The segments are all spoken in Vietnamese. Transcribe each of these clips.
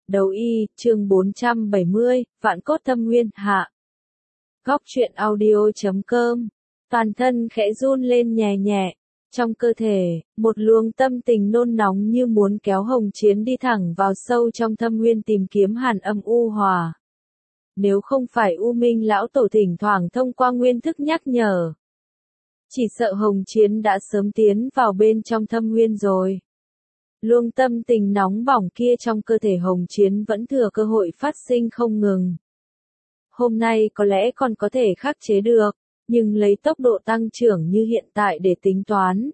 Đấu y, chương 470, Vạn cốt tâm nguyên, hạ. Góc truyện audio.com. Toàn thân khẽ run lên nhẹ nhẹ. Trong cơ thể, một luồng tâm tình nôn nóng như muốn kéo Hồng Chiến đi thẳng vào sâu trong thâm nguyên tìm kiếm hàn âm u hòa. Nếu không phải U Minh lão tổ thỉnh thoảng thông qua nguyên thức nhắc nhở, chỉ sợ Hồng Chiến đã sớm tiến vào bên trong thâm nguyên rồi. Luồng tâm tình nóng bỏng kia trong cơ thể Hồng Chiến vẫn thừa cơ hội phát sinh không ngừng. Hôm nay có lẽ còn có thể khắc chế được, nhưng lấy tốc độ tăng trưởng như hiện tại để tính toán,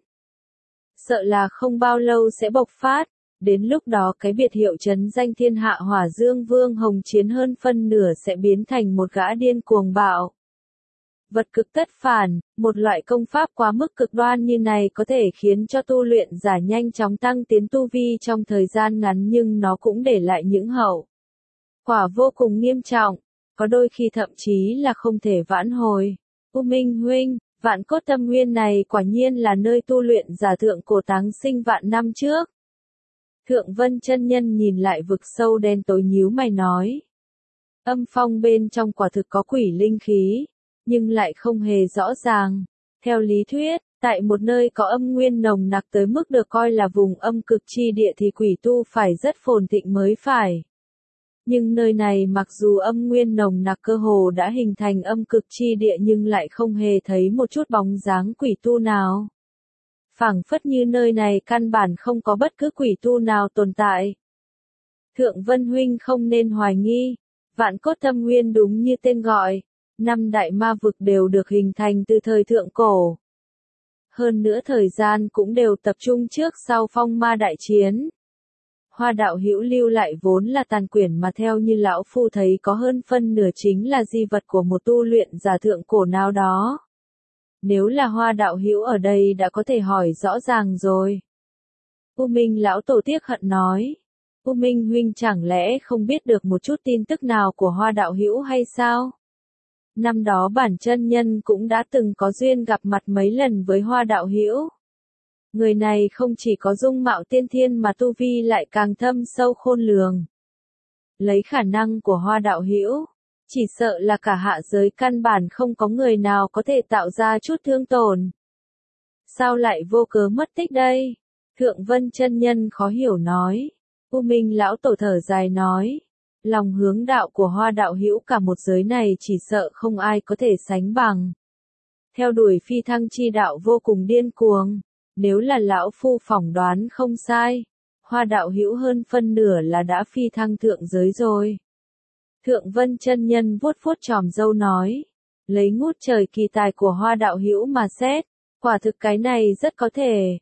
sợ là không bao lâu sẽ bộc phát, đến lúc đó cái biệt hiệu trấn danh thiên hạ Hỏa Dương Vương Hồng Chiến hơn phân nửa sẽ biến thành một gã điên cuồng bạo. Vật cực tất phản, một loại công pháp quá mức cực đoan như này có thể khiến cho tu luyện giả nhanh chóng tăng tiến tu vi trong thời gian ngắn, nhưng nó cũng để lại những hậu quả vô cùng nghiêm trọng, có đôi khi thậm chí là không thể vãn hồi. U Minh huynh, Vạn cốt tâm nguyên này quả nhiên là nơi tu luyện giả thượng cổ táng sinh vạn năm trước. Thượng Vân chân nhân nhìn lại vực sâu đen tối nhíu mày nói. Âm phong bên trong quả thực có quỷ linh khí, nhưng lại không hề rõ ràng. Theo lý thuyết, tại một nơi có âm nguyên nồng nặc tới mức được coi là vùng âm cực chi địa thì quỷ tu phải rất phồn thịnh mới phải. Nhưng nơi này mặc dù âm nguyên nồng nặc cơ hồ đã hình thành âm cực chi địa nhưng lại không hề thấy một chút bóng dáng quỷ tu nào. Phảng phất như nơi này căn bản không có bất cứ quỷ tu nào tồn tại. Thượng Vân huynh không nên hoài nghi, Vạn cốt tâm nguyên đúng như tên gọi. 5 đại ma vực đều được hình thành từ thời thượng cổ. Hơn nữa thời gian cũng đều tập trung trước sau phong ma đại chiến. Hoa đạo hữu lưu lại vốn là tàn quyển mà theo như lão phu thấy có hơn phân nửa chính là di vật của một tu luyện giả thượng cổ nào đó. Nếu là Hoa đạo hữu ở đây đã có thể hỏi rõ ràng rồi. U Minh lão tổ tiếc hận nói. U Minh huynh chẳng lẽ không biết được một chút tin tức nào của Hoa đạo hữu hay sao? Năm đó bản chân nhân cũng đã từng có duyên gặp mặt mấy lần với Hoa đạo hữu. Người này không chỉ có dung mạo tiên thiên mà tu vi lại càng thâm sâu khôn lường. Lấy khả năng của Hoa đạo hữu, chỉ sợ là cả hạ giới căn bản không có người nào có thể tạo ra chút thương tổn. Sao lại vô cớ mất tích đây? Thượng Vân chân nhân khó hiểu nói. U Minh lão tổ thở dài nói. Lòng hướng đạo của Hoa đạo hữu cả một giới này chỉ sợ không ai có thể sánh bằng. Theo đuổi phi thăng chi đạo vô cùng điên cuồng, nếu là lão phu phỏng đoán không sai, Hoa đạo hữu hơn phân nửa là đã phi thăng thượng giới rồi. Thượng Vân chân nhân vuốt vuốt chòm râu nói, lấy ngút trời kỳ tài của Hoa đạo hữu mà xét, quả thực cái này rất có thể.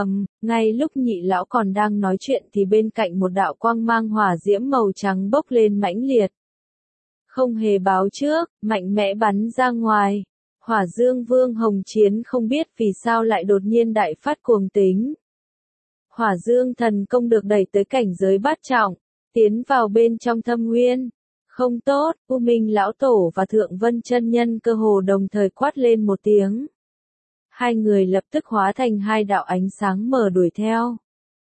Ngay lúc nhị lão còn đang nói chuyện thì bên cạnh một đạo quang mang hỏa diễm màu trắng bốc lên mãnh liệt. Không hề báo trước, mạnh mẽ bắn ra ngoài. Hỏa Dương Vương Hồng Chiến không biết vì sao lại đột nhiên đại phát cuồng tính. Hỏa Dương thần công được đẩy tới cảnh giới bát trọng, tiến vào bên trong thâm nguyên. Không tốt, U Minh lão tổ và Thượng Vân chân nhân cơ hồ đồng thời quát lên một tiếng. Hai người lập tức hóa thành hai đạo ánh sáng mờ đuổi theo.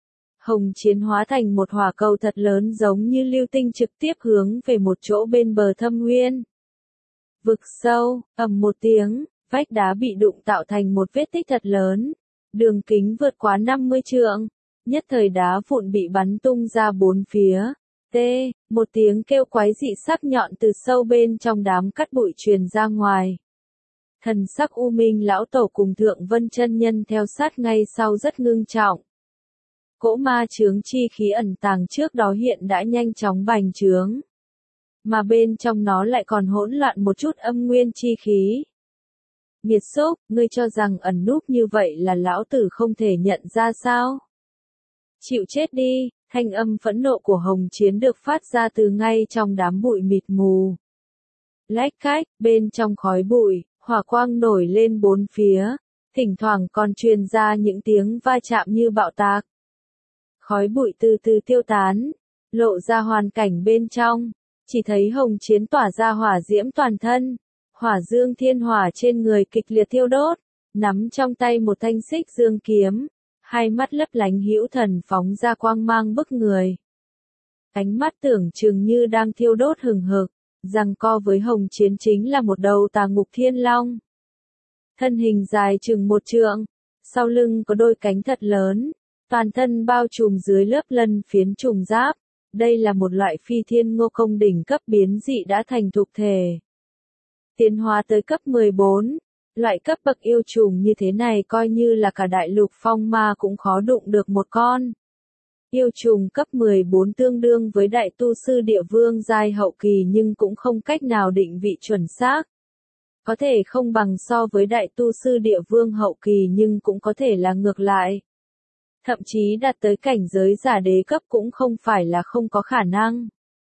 Hồng Chiến hóa thành một hỏa cầu thật lớn giống như lưu tinh trực tiếp hướng về một chỗ bên bờ thâm nguyên. Vực sâu, ầm một tiếng, vách đá bị đụng tạo thành một vết tích thật lớn. Đường kính vượt quá 50 trượng. Nhất thời đá vụn bị bắn tung ra bốn phía. Một tiếng kêu quái dị sắc nhọn từ sâu bên trong đám cát bụi truyền ra ngoài. Thần sắc U Minh lão tổ cùng Thượng Vân chân nhân theo sát ngay sau rất ngưng trọng. Cỗ ma chướng chi khí ẩn tàng trước đó hiện đã nhanh chóng bành trướng. Mà bên trong nó lại còn hỗn loạn một chút âm nguyên chi khí. Nghiệt xúc, ngươi cho rằng ẩn núp như vậy là lão tử không thể nhận ra sao? Chịu chết đi, thanh âm phẫn nộ của Hồng Chiến được phát ra từ ngay trong đám bụi mịt mù. Lách cách, bên trong khói bụi, hỏa quang nổi lên bốn phía, thỉnh thoảng còn truyền ra những tiếng va chạm như bạo tạc. Khói bụi từ từ tiêu tán, lộ ra hoàn cảnh bên trong, chỉ thấy Hồng Chiến tỏa ra hỏa diễm toàn thân, hỏa dương thiên hỏa trên người kịch liệt thiêu đốt, nắm trong tay một thanh xích dương kiếm, hai mắt lấp lánh hữu thần phóng ra quang mang bức người. Ánh mắt tưởng chừng như đang thiêu đốt hừng hực, giằng co với Hồng Chiến chính là một đầu tà ngục thiên long. Thân hình dài chừng 1 trượng, sau lưng có đôi cánh thật lớn, toàn thân bao trùm dưới lớp lân phiến trùng giáp. Đây là một loại phi thiên ngô công đỉnh cấp biến dị đã thành thục thể. Tiến hóa tới cấp 14, loại cấp bậc yêu trùng như thế này coi như là cả đại lục phong ma cũng khó đụng được một con. Yêu trùng cấp 14 tương đương với đại tu sư địa vương giai hậu kỳ nhưng cũng không cách nào định vị chuẩn xác. Có thể không bằng so với đại tu sư địa vương hậu kỳ nhưng cũng có thể là ngược lại. Thậm chí đạt tới cảnh giới giả đế cấp cũng không phải là không có khả năng.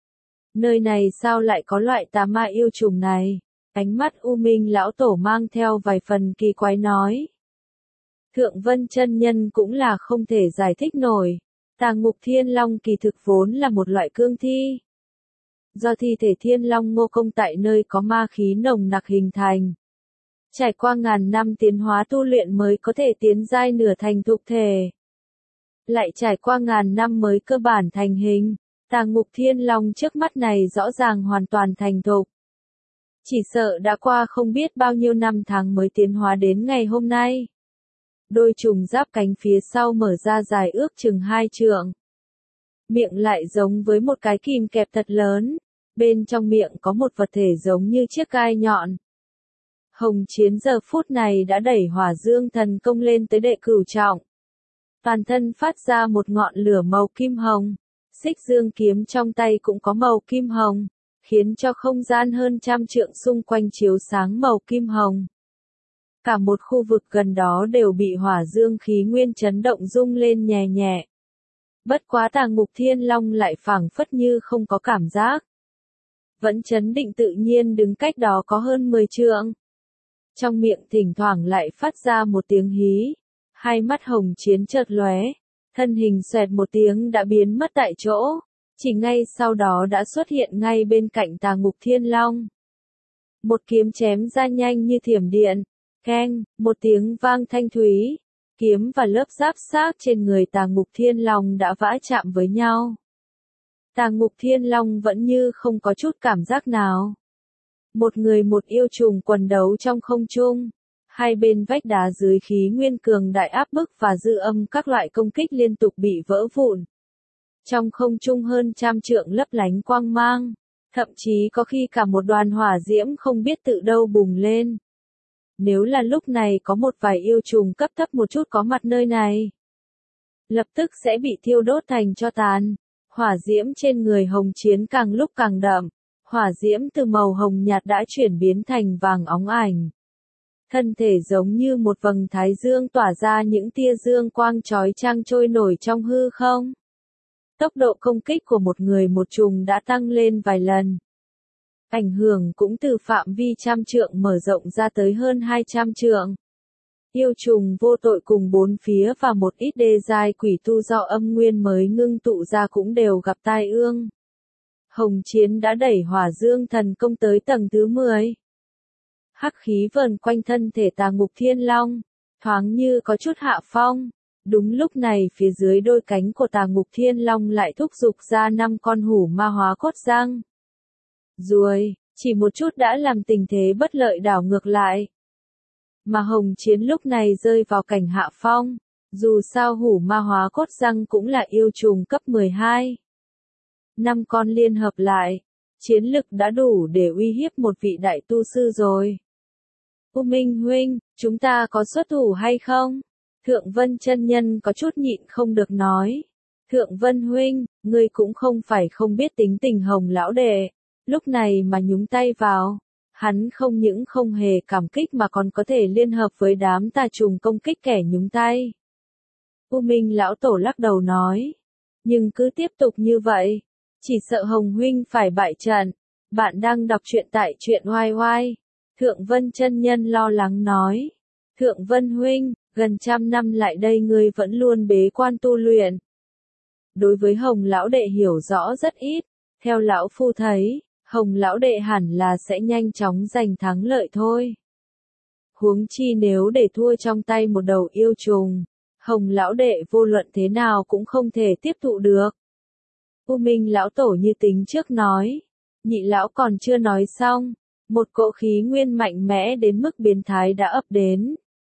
Nơi này sao lại có loại tà ma yêu trùng này? Ánh mắt U Minh lão tổ mang theo vài phần kỳ quái nói. Thượng Vân chân nhân cũng là không thể giải thích nổi. Tà ngục thiên long kỳ thực vốn là một loại cương thi. Do thi thể thiên long ngô công tại nơi có ma khí nồng nặc hình thành. Trải qua ngàn năm tiến hóa tu luyện mới có thể tiến giai nửa thành thục thể. Lại trải qua ngàn năm mới cơ bản thành hình, tà ngục thiên long trước mắt này rõ ràng hoàn toàn thành thục. Chỉ sợ đã qua không biết bao nhiêu năm tháng mới tiến hóa đến ngày hôm nay. Đôi trùng giáp cánh phía sau mở ra dài ước chừng 2 trượng. Miệng lại giống với một cái kìm kẹp thật lớn, bên trong miệng có một vật thể giống như chiếc gai nhọn. Hồng Chiến giờ phút này đã đẩy hỏa dương thần công lên tới đệ cửu trọng. Toàn thân phát ra một ngọn lửa màu kim hồng, xích dương kiếm trong tay cũng có màu kim hồng, khiến cho không gian hơn 100 trượng xung quanh chiếu sáng màu kim hồng. Cả một khu vực gần đó đều bị hỏa dương khí nguyên chấn động rung lên nhẹ nhẹ. Bất quá tà ngục thiên long lại phảng phất như không có cảm giác. Vẫn chấn định tự nhiên đứng cách đó có hơn 10 trượng. Trong miệng thỉnh thoảng lại phát ra một tiếng hí. Hai mắt Hồng Chiến chợt lóe, thân hình xoẹt một tiếng đã biến mất tại chỗ, chỉ ngay sau đó đã xuất hiện ngay bên cạnh tà ngục thiên long. Một kiếm chém ra nhanh như thiểm điện, keng, một tiếng vang thanh thúy, kiếm và lớp giáp xác trên người tà ngục thiên long đã vã chạm với nhau. Tà ngục thiên long vẫn như không có chút cảm giác nào. Một người một yêu trùng quần đấu trong không trung. Hai bên vách đá dưới khí nguyên cường đại áp bức và dư âm các loại công kích liên tục bị vỡ vụn. Trong không trung hơn 100 trượng lấp lánh quang mang, thậm chí có khi cả một đoàn hỏa diễm không biết tự đâu bùng lên. Nếu là lúc này có một vài yêu trùng cấp thấp một chút có mặt nơi này, lập tức sẽ bị thiêu đốt thành tro tàn. Hỏa diễm trên người Hồng Chiến càng lúc càng đậm, hỏa diễm từ màu hồng nhạt đã chuyển biến thành vàng óng ánh. Thân thể giống như một vầng thái dương tỏa ra những tia dương quang chói chang trôi nổi trong hư không. Tốc độ công kích của một người một trùng đã tăng lên vài lần. Ảnh hưởng cũng từ phạm vi 100 trượng mở rộng ra tới hơn 200 trượng. Yêu trùng vô tội cùng bốn phía và một ít đê giai quỷ tu do âm nguyên mới ngưng tụ ra cũng đều gặp tai ương. Hồng Chiến đã đẩy hỏa dương thần công tới tầng thứ 10. Hắc khí vờn quanh thân thể tà ngục thiên long, thoáng như có chút hạ phong. Đúng lúc này phía dưới đôi cánh của tà ngục thiên long lại thúc giục ra 5 con hủ ma hóa cốt răng. Ruồi, chỉ một chút đã làm tình thế bất lợi đảo ngược lại. Mà Hồng Chiến lúc này rơi vào cảnh hạ phong, dù sao hủ ma hóa cốt răng cũng là yêu trùng cấp 12. 5 con liên hợp lại, chiến lực đã đủ để uy hiếp một vị đại tu sư rồi. U Minh huynh, chúng ta có xuất thủ hay không? Thượng Vân chân nhân có chút nhịn không được nói. Thượng Vân huynh, ngươi cũng không phải không biết tính tình Hồng lão đệ, lúc này mà nhúng tay vào, hắn không những không hề cảm kích mà còn có thể liên hợp với đám tà trùng công kích kẻ nhúng tay. U Minh lão tổ lắc đầu nói, nhưng cứ tiếp tục như vậy, chỉ sợ Hồng huynh phải bại trận. Bạn đang đọc truyện tại truyện oai oai. Thượng Vân chân nhân lo lắng nói. Thượng Vân huynh, gần 100 năm lại đây ngươi vẫn luôn bế quan tu luyện. Đối với Hồng lão đệ hiểu rõ rất ít, theo lão phu thấy, Hồng lão đệ hẳn là sẽ nhanh chóng giành thắng lợi thôi. Huống chi nếu để thua trong tay một đầu yêu trùng, Hồng lão đệ vô luận thế nào cũng không thể tiếp thụ được. U Minh lão tổ như tính trước nói. Nhị lão còn chưa nói xong, một cỗ khí nguyên mạnh mẽ đến mức biến thái đã ập đến.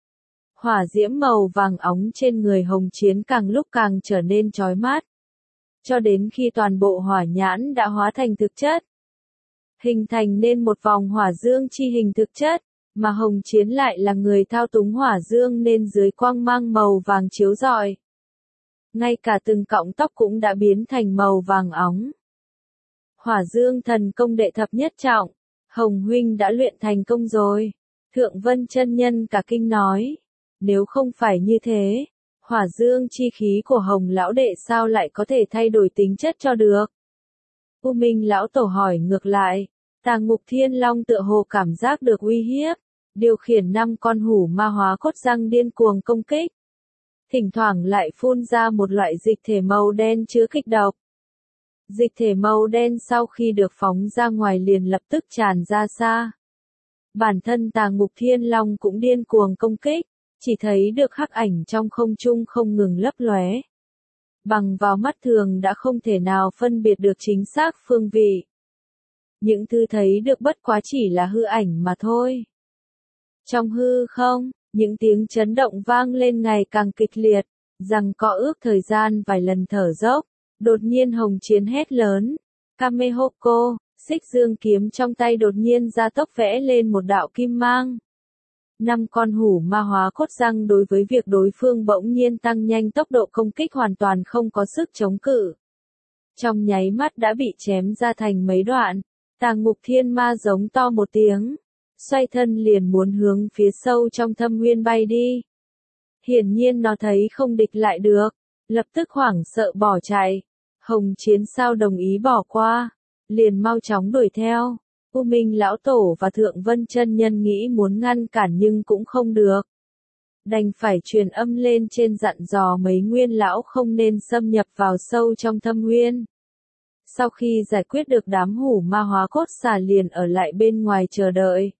Hỏa diễm màu vàng óng trên người Hồng Chiến càng lúc càng trở nên chói mắt. Cho đến khi toàn bộ hỏa nhãn đã hóa thành thực chất. Hình thành nên một vòng hỏa dương chi hình thực chất, mà Hồng Chiến lại là người thao túng hỏa dương nên dưới quang mang màu vàng chiếu rọi. Ngay cả từng cọng tóc cũng đã biến thành màu vàng óng. Hỏa dương thần công đệ thập nhất trọng, Hồng huynh đã luyện thành công rồi. Thượng Vân chân nhân cả kinh nói, nếu không phải như thế, hỏa dương chi khí của Hồng lão đệ sao lại có thể thay đổi tính chất cho được? U Minh lão tổ hỏi ngược lại, Tà Ngục Thiên Long tựa hồ cảm giác được uy hiếp, điều khiển 5 con hủ ma hóa cốt răng điên cuồng công kích. Thỉnh thoảng lại phun ra một loại dịch thể màu đen chứa kịch độc. Dịch thể màu đen sau khi được phóng ra ngoài liền lập tức tràn ra xa. Bản thân Tà Ngục Thiên Long cũng điên cuồng công kích, chỉ thấy được hắc ảnh trong không trung không ngừng lấp lóe. Bằng vào mắt thường đã không thể nào phân biệt được chính xác phương vị. Những thứ thấy được bất quá chỉ là hư ảnh mà thôi. Trong hư không, những tiếng chấn động vang lên ngày càng kịch liệt, rằng có ước thời gian vài lần thở dốc. Đột nhiên Hồng Chiến hét lớn, Kamehoko, xích dương kiếm trong tay đột nhiên ra tốc vẽ lên một đạo kim mang. 5 con hủ ma hóa cốt răng đối với việc đối phương bỗng nhiên tăng nhanh tốc độ công kích hoàn toàn không có sức chống cự. Trong nháy mắt đã bị chém ra thành mấy đoạn, Tà Ngục Thiên Ma giống to một tiếng, xoay thân liền muốn hướng phía sâu trong thâm nguyên bay đi. Hiển nhiên nó thấy không địch lại được, lập tức hoảng sợ bỏ chạy. Hồng Chiến sao đồng ý bỏ qua, liền mau chóng đuổi theo. U Minh lão tổ và Thượng Vân chân nhân nghĩ muốn ngăn cản nhưng cũng không được. Đành phải truyền âm lên trên dặn dò mấy nguyên lão không nên xâm nhập vào sâu trong thâm nguyên. Sau khi giải quyết được đám hủ ma hóa cốt xà liền ở lại bên ngoài chờ đợi.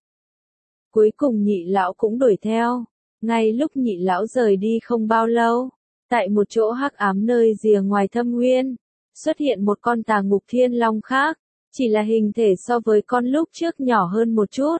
Cuối cùng nhị lão cũng đuổi theo. Ngay lúc nhị lão rời đi không bao lâu, tại một chỗ hắc ám nơi rìa ngoài thâm nguyên, xuất hiện một con Tà Ngục Thiên Long khác, chỉ là hình thể so với con lúc trước nhỏ hơn một chút.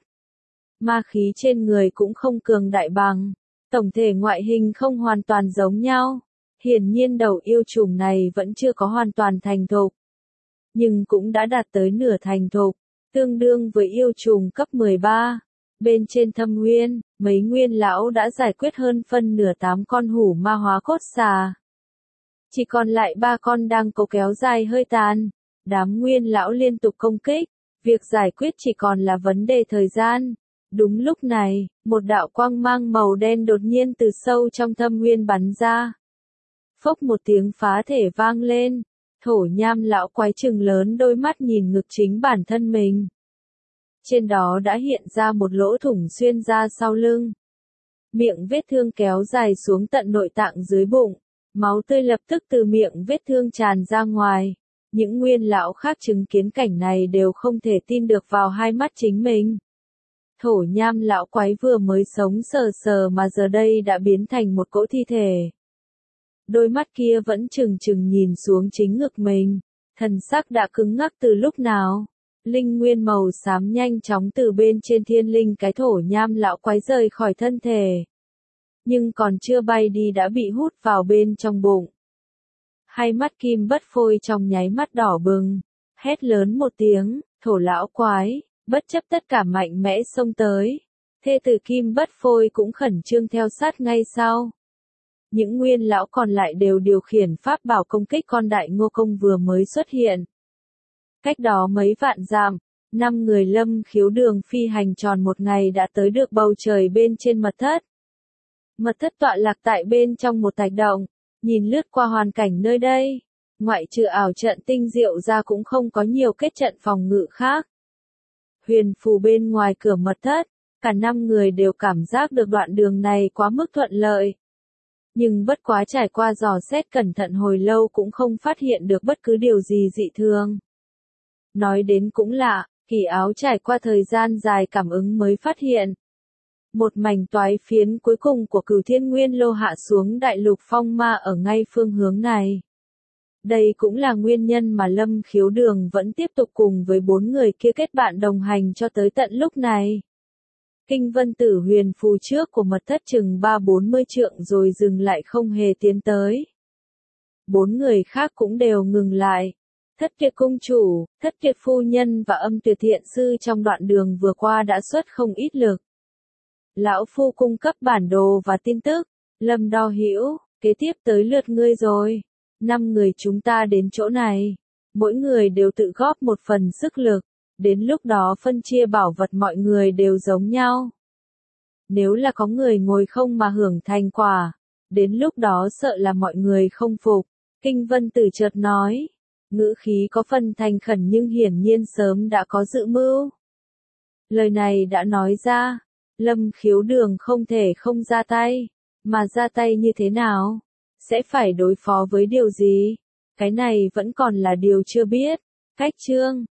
Ma khí trên người cũng không cường đại bằng, tổng thể ngoại hình không hoàn toàn giống nhau. Hiển nhiên đầu yêu trùng này vẫn chưa có hoàn toàn thành thục, nhưng cũng đã đạt tới nửa thành thục, tương đương với yêu trùng cấp 13. Bên trên thâm nguyên, mấy nguyên lão đã giải quyết hơn phân nửa 8 con hủ ma hóa cốt xà. Chỉ còn lại 3 con đang cố kéo dài hơi tàn. Đám nguyên lão liên tục công kích, việc giải quyết chỉ còn là vấn đề thời gian. Đúng lúc này, một đạo quang mang màu đen đột nhiên từ sâu trong thâm nguyên bắn ra. Phốc một tiếng phá thể vang lên, Thổ Nham lão quái trừng lớn đôi mắt nhìn ngực chính bản thân mình. Trên đó đã hiện ra một lỗ thủng xuyên ra sau lưng. Miệng vết thương kéo dài xuống tận nội tạng dưới bụng, máu tươi lập tức từ miệng vết thương tràn ra ngoài. Những nguyên lão khác chứng kiến cảnh này đều không thể tin được vào hai mắt chính mình. Thổ Nham lão quái vừa mới sống sờ sờ mà giờ đây đã biến thành một cỗ thi thể. Đôi mắt kia vẫn trừng trừng nhìn xuống chính ngực mình, thần sắc đã cứng ngắc từ lúc nào. Linh nguyên màu xám nhanh chóng từ bên trên thiên linh cái Thổ Nham lão quái rời khỏi thân thể. Nhưng còn chưa bay đi đã bị hút vào bên trong bụng. Hai mắt Kim Bất Phôi trong nháy mắt đỏ bừng, hét lớn một tiếng, Thổ lão quái, bất chấp tất cả mạnh mẽ xông tới. Thê tử Kim Bất Phôi cũng khẩn trương theo sát ngay sau. Những nguyên lão còn lại đều điều khiển pháp bảo công kích con đại ngô công vừa mới xuất hiện. Cách đó mấy vạn dặm, 5 người Lâm Khiếu đường phi hành tròn một ngày đã tới được bầu trời bên trên mật thất. Mật thất tọa lạc tại bên trong một thạch động, nhìn lướt qua hoàn cảnh nơi đây, ngoại trừ ảo trận tinh diệu ra cũng không có nhiều kết trận phòng ngự khác. Huyền phù bên ngoài cửa mật thất, cả 5 người đều cảm giác được đoạn đường này quá mức thuận lợi. Nhưng bất quá trải qua dò xét cẩn thận hồi lâu cũng không phát hiện được bất cứ điều gì dị thường. Nói đến cũng lạ, Kỳ Áo trải qua thời gian dài cảm ứng mới phát hiện. Một mảnh toái phiến cuối cùng của Cửu Thiên Nguyên Lô hạ xuống đại lục phong ma ở ngay phương hướng này. Đây cũng là nguyên nhân mà Lâm Khiếu Đường vẫn tiếp tục cùng với 4 người kia kết bạn đồng hành cho tới tận lúc này. Kinh Vân Tử huyền phù trước của mật thất chừng 3-40 trượng rồi dừng lại không hề tiến tới. 4 người khác cũng đều ngừng lại. Thất Tuyệt cung chủ, Thất Tuyệt phu nhân và Âm Tuyệt thiện sư trong đoạn đường vừa qua đã xuất không ít lực. Lão phu cung cấp bản đồ và tin tức. Lâm Đo Hữu, kế tiếp tới lượt ngươi rồi. 5 người chúng ta đến chỗ này. Mỗi người đều tự góp một phần sức lực. Đến lúc đó phân chia bảo vật mọi người đều giống nhau. Nếu là có người ngồi không mà hưởng thành quả, đến lúc đó sợ là mọi người không phục. Kinh Vân Tử chợt nói. Ngữ khí có phần thành khẩn nhưng hiển nhiên sớm đã có dự mưu. Lời này đã nói ra, Lâm Khiếu Đường không thể không ra tay, mà ra tay như thế nào? Sẽ phải đối phó với điều gì? Cái này vẫn còn là điều chưa biết. Cách chương